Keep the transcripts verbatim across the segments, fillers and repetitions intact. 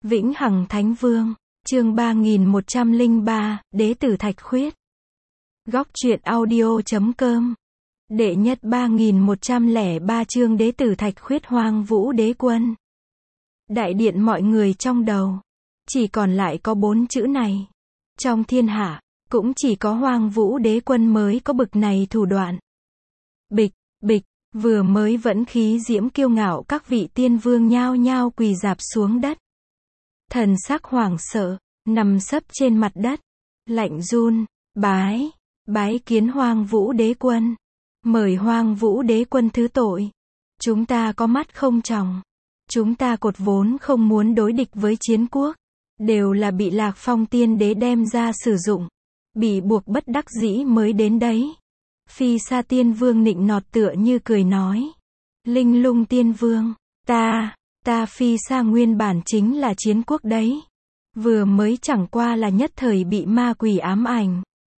Vĩnh Hằng Thánh Vương, chương ba nghìn một trăm lẻ ba, Đế tử Thạch Khuyết. Góc truyện audio chấm com. Đệ nhất ba nghìn một trăm lẻ ba chương Đế tử Thạch Khuyết Hoang Vũ Đế Quân. Đại điện mọi người trong đầu, chỉ còn lại có bốn chữ này. Trong thiên hạ, cũng chỉ có Hoang Vũ Đế Quân mới có bực này thủ đoạn. Bịch, bịch, vừa mới vẫn khí diễm kiêu ngạo các vị tiên vương nhao nhao quỳ rạp xuống đất. Thần sắc hoảng sợ, nằm sấp trên mặt đất, lạnh run, bái, bái kiến Hoang Vũ Đế Quân. Mời Hoang Vũ Đế Quân thứ tội. Chúng ta có mắt không tròng. Chúng ta cột vốn không muốn đối địch với chiến quốc. Đều là bị Lạc Phong Tiên Đế đem ra sử dụng. Bị buộc bất đắc dĩ mới đến đấy. Phi Sa Tiên Vương nịnh nọt tựa như cười nói. Linh Lung Tiên Vương, ta, ta Phi Sa nguyên bản chính là chiến quốc đấy. Vừa mới chẳng qua là nhất thời bị ma quỷ ám ảnh.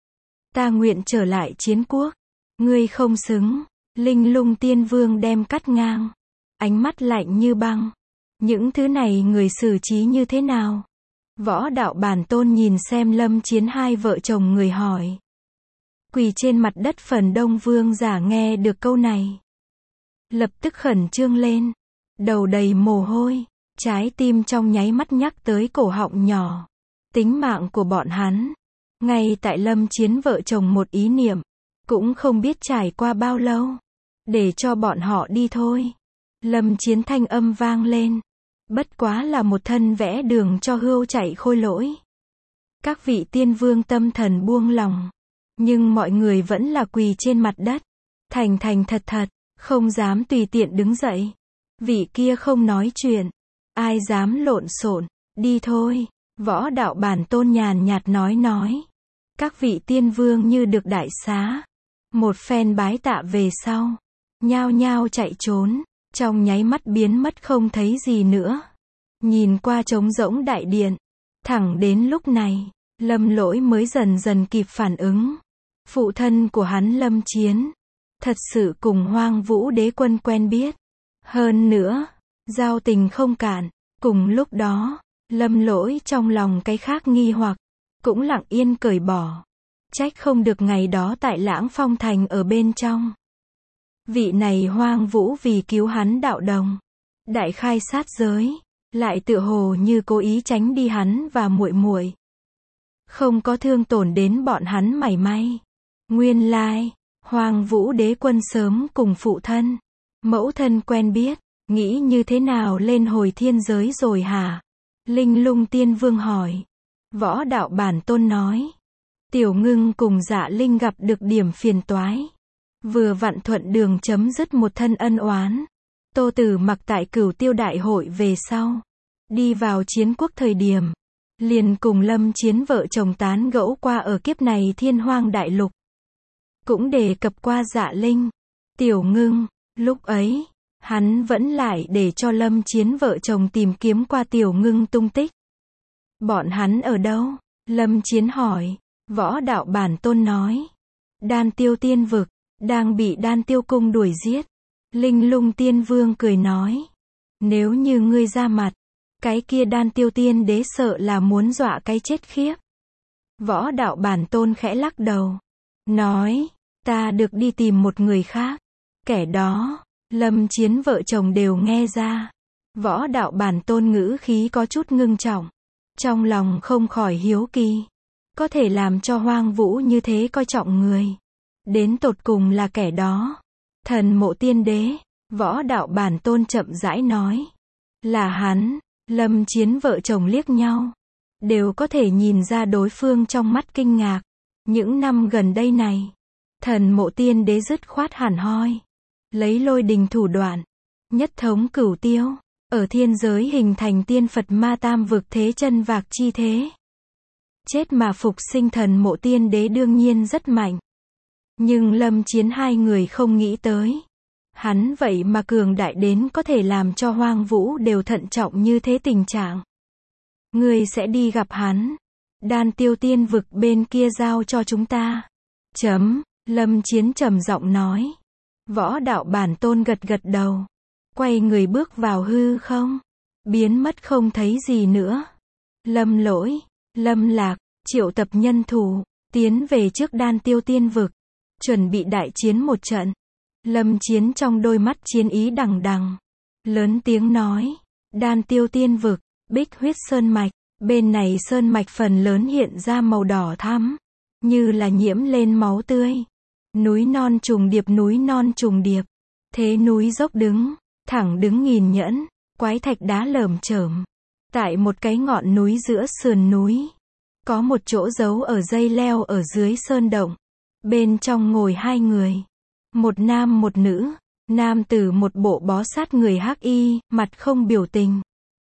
Ta nguyện trở lại chiến quốc. Ngươi không xứng. Linh Lung Tiên Vương đem cắt ngang. Ánh mắt lạnh như băng. Những thứ này người xử trí như thế nào? Võ Đạo Bản Tôn nhìn xem Lâm Chiến hai vợ chồng người hỏi. Quỳ trên mặt đất Phần Đông Vương giả nghe được câu này. Lập tức khẩn trương lên. Đầu đầy mồ hôi. Trái tim trong nháy mắt nhắc tới cổ họng nhỏ. Tính mạng của bọn hắn. Ngay tại Lâm Chiến vợ chồng một ý niệm. Cũng không biết trải qua bao lâu. Để cho bọn họ đi thôi. Lâm Chiến thanh âm vang lên. Bất quá là một thân vẽ đường cho hươu chạy khôi lỗi. Các vị tiên vương tâm thần buông lòng. Nhưng mọi người vẫn là quỳ trên mặt đất. Thành thành thật thật. Không dám tùy tiện đứng dậy. Vị kia không nói chuyện. Ai dám lộn xộn. Đi thôi. Võ Đạo Bản Tôn nhàn nhạt nói nói. Các vị tiên vương như được đại xá. Một phen bái tạ về sau. Nhao nhao chạy trốn. Trong nháy mắt biến mất không thấy gì nữa. Nhìn qua trống rỗng đại điện. Thẳng đến lúc này. Lâm Lỗi mới dần dần kịp phản ứng. Phụ thân của hắn Lâm Chiến. Thật sự cùng Hoang Vũ Đế Quân quen biết. Hơn nữa. Giao tình không cạn. Cùng lúc đó. Lâm Lỗi trong lòng cái khác nghi hoặc. Cũng lặng yên cởi bỏ. Trách không được ngày đó tại Lãng Phong Thành ở bên trong. Vị này Hoang Vũ vì cứu hắn đạo đồng. Đại khai sát giới. Lại tựa hồ như cố ý tránh đi hắn và muội muội. Không có thương tổn đến bọn hắn mảy may. Nguyên lai, Hoang Vũ Đế Quân sớm cùng phụ thân, mẫu thân quen biết. Nghĩ như thế nào lên hồi thiên giới rồi hả? Linh Lung Tiên Vương hỏi. Võ Đạo Bản Tôn nói. Tiểu Ngưng cùng Dạ Linh gặp được điểm phiền toái. Vừa vặn thuận đường chấm dứt một thân ân oán. Tô Tử Mặc tại Cửu Tiêu Đại hội về sau. Đi vào chiến quốc thời điểm. Liền cùng Lâm Chiến vợ chồng tán gẫu qua ở kiếp này Thiên Hoang Đại Lục. Cũng đề cập qua Dạ Linh. Tiểu Ngưng, lúc ấy, hắn vẫn lại để cho Lâm Chiến vợ chồng tìm kiếm qua Tiểu Ngưng tung tích. Bọn hắn ở đâu? Lâm Chiến hỏi. Võ Đạo Bản Tôn nói. Đan Tiêu Tiên Vực, đang bị Đan Tiêu Cung đuổi giết. Linh Lung Tiên Vương cười nói. Nếu như ngươi ra mặt, cái kia Đan Tiêu Tiên Đế sợ là muốn dọa cái chết khiếp. Võ Đạo Bản Tôn khẽ lắc đầu. Nói, ta được đi tìm một người khác. Kẻ đó, Lâm Chiến vợ chồng đều nghe ra. Võ Đạo Bản Tôn ngữ khí có chút ngưng trọng. Trong lòng không khỏi hiếu kỳ. Có thể làm cho Hoang Vũ như thế coi trọng người. Đến tột cùng là kẻ đó. Thần Mộ Tiên Đế. Võ Đạo Bản Tôn chậm rãi nói. Là hắn. Lâm Chiến vợ chồng liếc nhau. Đều có thể nhìn ra đối phương trong mắt kinh ngạc. Những năm gần đây này. Thần Mộ Tiên Đế dứt khoát hẳn hoi. Lấy lôi đình thủ đoạn. Nhất thống cửu tiêu. Ở thiên giới hình thành tiên Phật ma tam vực thế chân vạc chi thế. Chết mà phục sinh Thần Mộ Tiên Đế đương nhiên rất mạnh. Nhưng Lâm Chiến hai người không nghĩ tới. Hắn vậy mà cường đại đến có thể làm cho Hoang Vũ đều thận trọng như thế tình trạng. Ngươi sẽ đi gặp hắn. Đan Tiêu Tiên Vực bên kia giao cho chúng ta. Chấm, Lâm Chiến trầm giọng nói. Võ Đạo Bản Tôn gật gật đầu. Quay người bước vào hư không. biến mất không thấy gì nữa. Lâm Lỗi, Lâm Lạc, triệu tập nhân thủ, tiến về trước Đan Tiêu Tiên Vực, chuẩn bị đại chiến một trận. Lâm Chiến trong đôi mắt chiến ý đằng đằng, lớn tiếng nói, Đan Tiêu Tiên Vực, Bích Huyết Sơn Mạch, bên này sơn mạch phần lớn hiện ra màu đỏ thắm, như là nhiễm lên máu tươi. Núi non trùng điệp, núi non trùng điệp, thế núi dốc đứng, thẳng đứng nghìn nhẫn, quái thạch đá lởm chởm. Tại một cái ngọn núi giữa sườn núi, có một chỗ giấu ở dây leo ở dưới sơn động. Bên trong ngồi hai người, một nam một nữ. Nam tử một bộ bó sát người hắc y, mặt không biểu tình,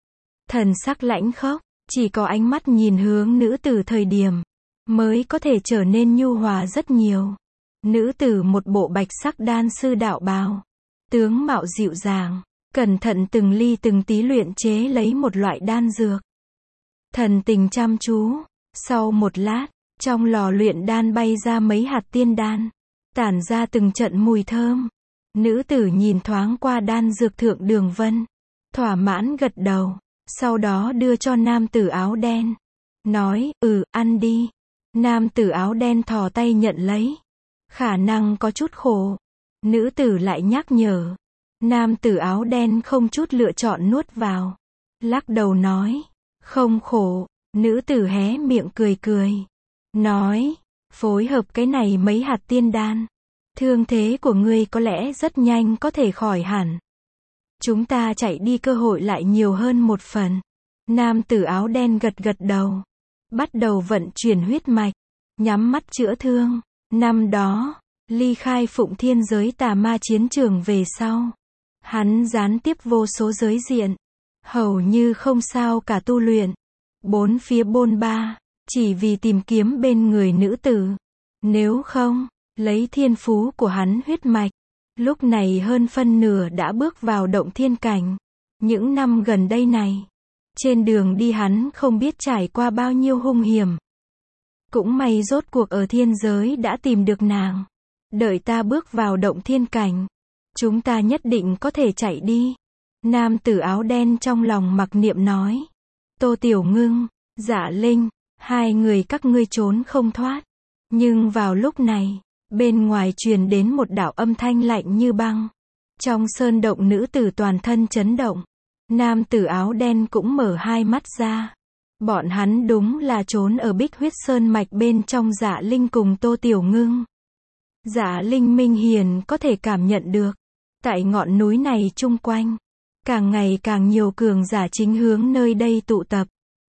thần sắc lãnh khốc, chỉ có ánh mắt nhìn hướng nữ tử thời điểm mới có thể trở nên nhu hòa rất nhiều. Nữ tử một bộ bạch sắc đan sư đạo bào, tướng mạo dịu dàng, cẩn thận từng ly từng tí luyện chế lấy một loại đan dược. Thần tình chăm chú, sau một lát, trong lò luyện đan bay ra mấy hạt tiên đan, tản ra từng trận mùi thơm. Nữ tử nhìn thoáng qua đan dược thượng đường vân, thỏa mãn gật đầu, sau đó đưa cho nam tử áo đen, nói, ừ, ăn đi. Nam tử áo đen thò tay nhận lấy, khả năng có chút khổ. Nữ tử lại nhắc nhở, nam tử áo đen không chút lựa chọn nuốt vào, lắc đầu nói, không khổ. Nữ tử hé miệng cười cười, nói, phối hợp cái này mấy hạt tiên đan, thương thế của ngươi có lẽ rất nhanh có thể khỏi hẳn. Chúng ta chạy đi cơ hội lại nhiều hơn một phần. Nam tử áo đen gật gật đầu, bắt đầu vận chuyển huyết mạch, nhắm mắt chữa thương. Năm đó, ly khai Phụng Thiên giới tà ma chiến trường về sau, hắn gián tiếp vô số giới diện, hầu như không sao cả tu luyện, bốn phía bôn ba, chỉ vì tìm kiếm bên người nữ tử. Nếu không, lấy thiên phú của hắn huyết mạch, lúc này hơn phân nửa đã bước vào động thiên cảnh. Những năm gần đây này, trên đường đi hắn không biết trải qua bao nhiêu hung hiểm. Cũng may rốt cuộc ở thiên giới đã tìm được nàng. Đợi ta bước vào động thiên cảnh, chúng ta nhất định có thể chạy đi. Nam tử áo đen trong lòng mặc niệm nói. Tô Tiểu Ngưng, Dạ Linh, hai người các ngươi trốn không thoát. Nhưng vào lúc này, bên ngoài truyền đến một đạo âm thanh lạnh như băng. Trong sơn động nữ tử toàn thân chấn động. Nam tử áo đen cũng mở hai mắt ra. Bọn hắn đúng là trốn ở Bích Huyết Sơn Mạch bên trong Dạ Linh cùng Tô Tiểu Ngưng. Dạ Linh minh hiền có thể cảm nhận được, tại ngọn núi này chung quanh, càng ngày càng nhiều cường giả chính hướng nơi đây tụ tập.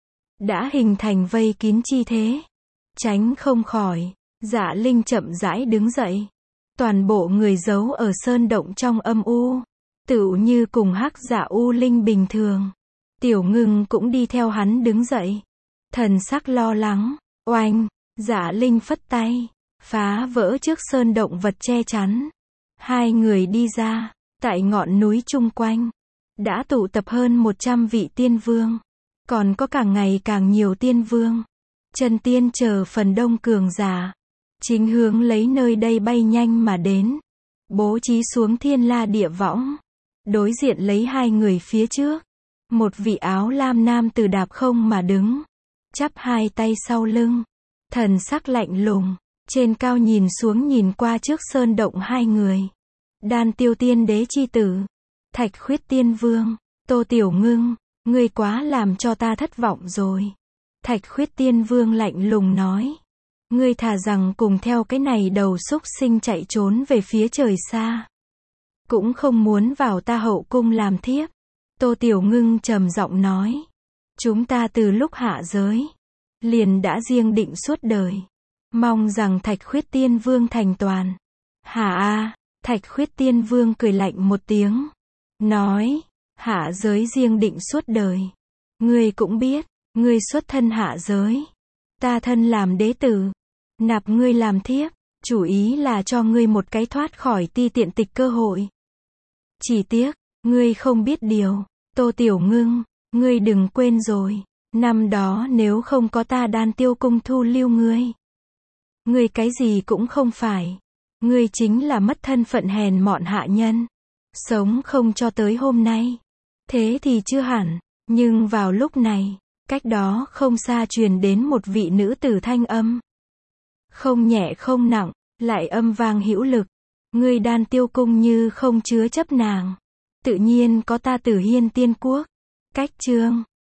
Đã hình thành vây kín chi thế. Tránh không khỏi, Dạ Linh chậm rãi đứng dậy. Toàn bộ người giấu ở sơn động trong âm u, tựu như cùng hắc dạ u linh bình thường. Tiểu Ngưng cũng đi theo hắn đứng dậy. Thần sắc lo lắng, oanh, Dạ Linh phất tay, phá vỡ trước sơn động vật che chắn. Hai người đi ra, tại ngọn núi chung quanh, đã tụ tập hơn một trăm vị tiên vương. Còn có càng ngày càng nhiều tiên vương, chân tiên chờ phần đông cường giả, chính hướng lấy nơi đây bay nhanh mà đến. Bố trí xuống thiên la địa võng. Đối diện lấy hai người phía trước, một vị áo lam nam tử đạp không mà đứng, chắp hai tay sau lưng, thần sắc lạnh lùng, trên cao nhìn xuống nhìn qua trước sơn động hai người. Đan Tiêu Tiên Đế chi tử, Thạch Khuyết Tiên Vương, Tô Tiểu Ngưng, ngươi quá làm cho ta thất vọng rồi. Thạch Khuyết Tiên Vương lạnh lùng nói, ngươi thà rằng cùng theo cái này đầu xúc sinh chạy trốn về phía trời xa, cũng không muốn vào ta hậu cung làm thiếp. Tô Tiểu Ngưng trầm giọng nói, chúng ta từ lúc hạ giới, liền đã riêng định suốt đời, mong rằng Thạch Khuyết Tiên Vương thành toàn. Hả a? Thạch Khuyết Tiên Vương cười lạnh một tiếng, nói, hạ giới riêng định suốt đời. Ngươi cũng biết, ngươi xuất thân hạ giới, ta thân làm đế tử, nạp ngươi làm thiếp, chủ ý là cho ngươi một cái thoát khỏi ti tiện tịch cơ hội. Chỉ tiếc, ngươi không biết điều, Tô Tiểu Ngưng, ngươi đừng quên rồi, năm đó nếu không có ta Đan Tiêu cung thu lưu ngươi, ngươi cái gì cũng không phải, ngươi chính là mất thân phận hèn mọn hạ nhân, sống không cho tới hôm nay. Thế thì chưa hẳn, Nhưng vào lúc này, cách đó không xa truyền đến một vị nữ tử thanh âm. Không nhẹ không nặng, lại âm vang hữu lực. Ngươi Đan Tiêu cung như không chứa chấp nàng. Tự nhiên có ta Tử Hiên Tiên Quốc. Cách chương